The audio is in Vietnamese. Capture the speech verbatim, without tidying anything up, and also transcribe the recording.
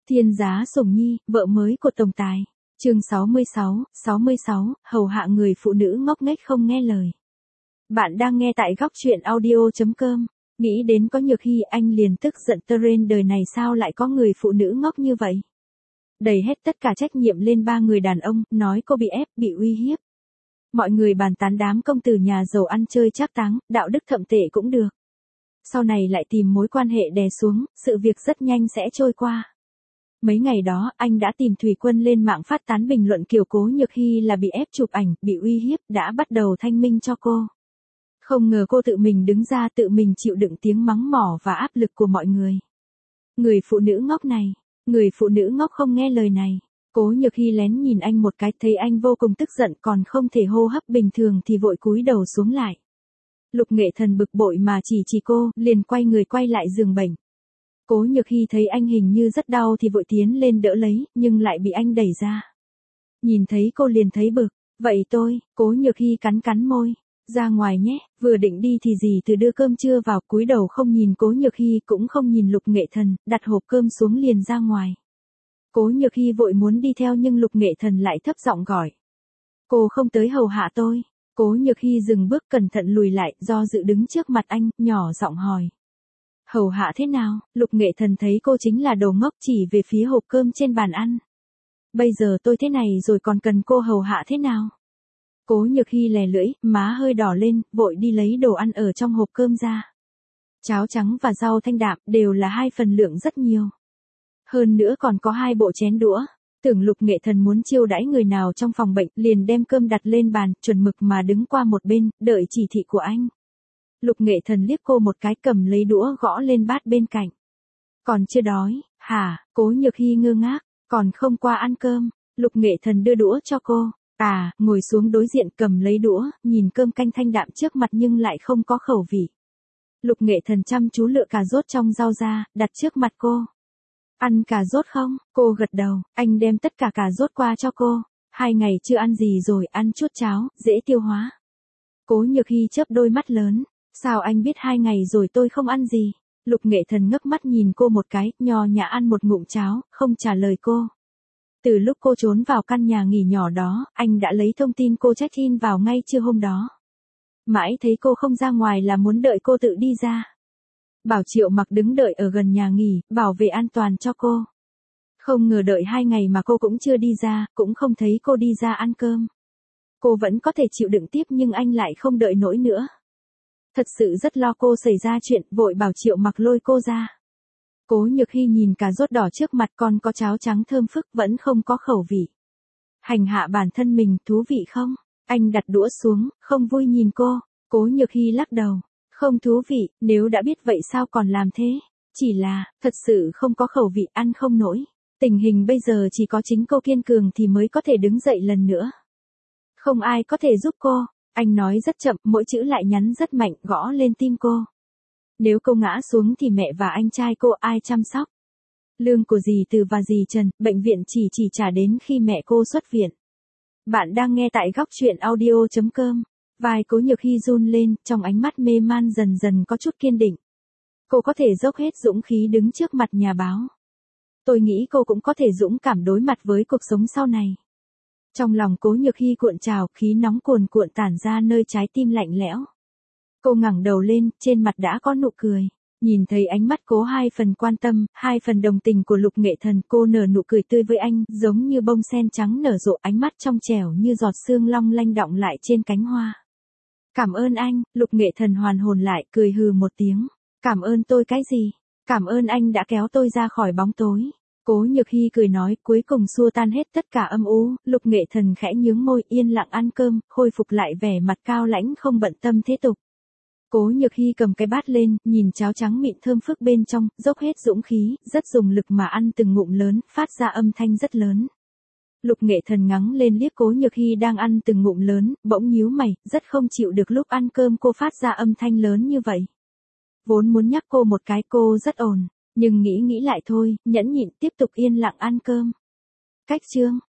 Thiên giá sủng nhi, vợ mới của tổng tài. Chương sáu mươi sáu, sáu mươi sáu, hầu hạ người phụ nữ ngốc nghếch không nghe lời. Bạn đang nghe tại góc truyện audio chấm com. Nghĩ đến có Nhược Hy anh liền tức giận, Teren đời này sao lại có người phụ nữ ngốc như vậy. Đẩy hết tất cả trách nhiệm lên ba người đàn ông, nói cô bị ép, bị uy hiếp. Mọi người bàn tán đám công tử nhà giàu ăn chơi trác táng, đạo đức thậm tệ cũng được. Sau này lại tìm mối quan hệ đè xuống, sự việc rất nhanh sẽ trôi qua. Mấy ngày đó, anh đã tìm Thủy Quân lên mạng phát tán bình luận kiểu Cố Nhược Hy là bị ép chụp ảnh, bị uy hiếp, đã bắt đầu thanh minh cho cô. Không ngờ cô tự mình đứng ra tự mình chịu đựng tiếng mắng mỏ và áp lực của mọi người. Người phụ nữ ngốc này, người phụ nữ ngốc không nghe lời này. Cố Nhược Hy lén nhìn anh một cái, thấy anh vô cùng tức giận còn không thể hô hấp bình thường thì vội cúi đầu xuống lại. Lục Nghệ Thần bực bội mà chỉ chỉ cô, liền quay người quay lại giường bệnh. Cố Nhược Hy thấy anh hình như rất đau thì vội tiến lên đỡ lấy, nhưng lại bị anh đẩy ra. Nhìn thấy cô liền thấy bực, vậy tôi, Cố Nhược Hy cắn cắn môi, ra ngoài nhé, vừa định đi thì dì từ đưa cơm trưa vào, cúi đầu không nhìn Cố Nhược Hy cũng không nhìn Lục Nghệ Thần, đặt hộp cơm xuống liền ra ngoài. Cố Nhược Hy vội muốn đi theo nhưng Lục Nghệ Thần lại thấp giọng gọi. Cô không tới hầu hạ tôi. Cố Nhược Hy dừng bước cẩn thận lùi lại, do dự đứng trước mặt anh, nhỏ giọng hỏi. Hầu hạ thế nào? Lục Nghệ Thần thấy cô chính là đồ ngốc, chỉ về phía hộp cơm trên bàn ăn. Bây giờ tôi thế này rồi còn cần cô hầu hạ thế nào? Cố Nhược Hy lè lưỡi, má hơi đỏ lên, vội đi lấy đồ ăn ở trong hộp cơm ra. Cháo trắng và rau thanh đạm đều là hai phần lượng rất nhiều. Hơn nữa còn có hai bộ chén đũa. Tưởng Lục Nghệ Thần muốn chiêu đãi người nào trong phòng bệnh, liền đem cơm đặt lên bàn, chuẩn mực mà đứng qua một bên, đợi chỉ thị của anh. Lục Nghệ Thần liếc cô một cái, cầm lấy đũa gõ lên bát bên cạnh. Còn chưa đói, hả? Cố Nhược Hy ngơ ngác, còn không qua ăn cơm. Lục Nghệ Thần đưa đũa cho cô. À, ngồi xuống đối diện cầm lấy đũa, nhìn cơm canh thanh đạm trước mặt nhưng lại không có khẩu vị. Lục Nghệ Thần chăm chú lựa cà rốt trong rau ra, đặt trước mặt cô. Ăn cà rốt không? Cô gật đầu, anh đem tất cả cà rốt qua cho cô. Hai ngày chưa ăn gì rồi, ăn chút cháo, dễ tiêu hóa. Cố Nhược Hy chớp đôi mắt lớn. Sao anh biết hai ngày rồi tôi không ăn gì? Lục Nghệ Thần ngước mắt nhìn cô một cái, nho nhã ăn một ngụm cháo, không trả lời cô. Từ lúc cô trốn vào căn nhà nghỉ nhỏ đó, anh đã lấy thông tin cô check-in vào ngay trưa hôm đó. Mãi thấy cô không ra ngoài là muốn đợi cô tự đi ra. Bảo Triệu Mặc đứng đợi ở gần nhà nghỉ, bảo vệ an toàn cho cô. Không ngờ đợi hai ngày mà cô cũng chưa đi ra, cũng không thấy cô đi ra ăn cơm. Cô vẫn có thể chịu đựng tiếp nhưng anh lại không đợi nổi nữa. Thật sự rất lo cô xảy ra chuyện, vội bảo Triệu Mặc lôi cô ra. Cố Nhược Hy nhìn cà rốt đỏ trước mặt còn có cháo trắng thơm phức vẫn không có khẩu vị. Hành hạ bản thân mình, thú vị không? Anh đặt đũa xuống, không vui nhìn cô. Cố Nhược Hy lắc đầu. Không thú vị, nếu đã biết vậy sao còn làm thế? Chỉ là, thật sự không có khẩu vị, ăn không nổi. Tình hình bây giờ chỉ có chính cô kiên cường thì mới có thể đứng dậy lần nữa. Không ai có thể giúp cô. Anh nói rất chậm, mỗi chữ lại nhắn rất mạnh, gõ lên tim cô. Nếu cô ngã xuống thì mẹ và anh trai cô ai chăm sóc? Lương của dì Từ và dì Trần, bệnh viện chỉ chỉ trả đến khi mẹ cô xuất viện. Bạn đang nghe tại góc truyện audio chấm com. Vai Cố Nhược Hy run lên, trong ánh mắt mê man dần dần có chút kiên định. Cô có thể dốc hết dũng khí đứng trước mặt nhà báo. Tôi nghĩ cô cũng có thể dũng cảm đối mặt với cuộc sống sau này. Trong lòng Cố Nhược Hy cuộn trào, khí nóng cuồn cuộn tản ra nơi trái tim lạnh lẽo. Cô ngẩng đầu lên, trên mặt đã có nụ cười. Nhìn thấy ánh mắt Cố hai phần quan tâm, hai phần đồng tình của Lục Nghệ Thần, cô nở nụ cười tươi với anh, giống như bông sen trắng nở rộ, ánh mắt trong trẻo như giọt sương long lanh đọng lại trên cánh hoa. Cảm ơn anh. Lục Nghệ Thần hoàn hồn lại, cười hừ một tiếng. Cảm ơn tôi cái gì? Cảm ơn anh đã kéo tôi ra khỏi bóng tối. Cố Nhược Hy cười nói, cuối cùng xua tan hết tất cả âm u. Lục Nghệ Thần khẽ nhướng môi, yên lặng ăn cơm, khôi phục lại vẻ mặt cao lãnh không bận tâm thế tục. Cố Nhược Hy cầm cái bát lên, nhìn cháo trắng mịn thơm phức bên trong, dốc hết dũng khí, rất dùng lực mà ăn từng ngụm lớn, phát ra âm thanh rất lớn. Lục Nghệ Thần ngắng lên liếc Cố Nhược Hy đang ăn từng ngụm lớn, bỗng nhíu mày, rất không chịu được lúc ăn cơm cô phát ra âm thanh lớn như vậy. Vốn muốn nhắc cô một cái, cô rất ổn, nhưng nghĩ nghĩ lại thôi, nhẫn nhịn tiếp tục yên lặng ăn cơm. Cách chương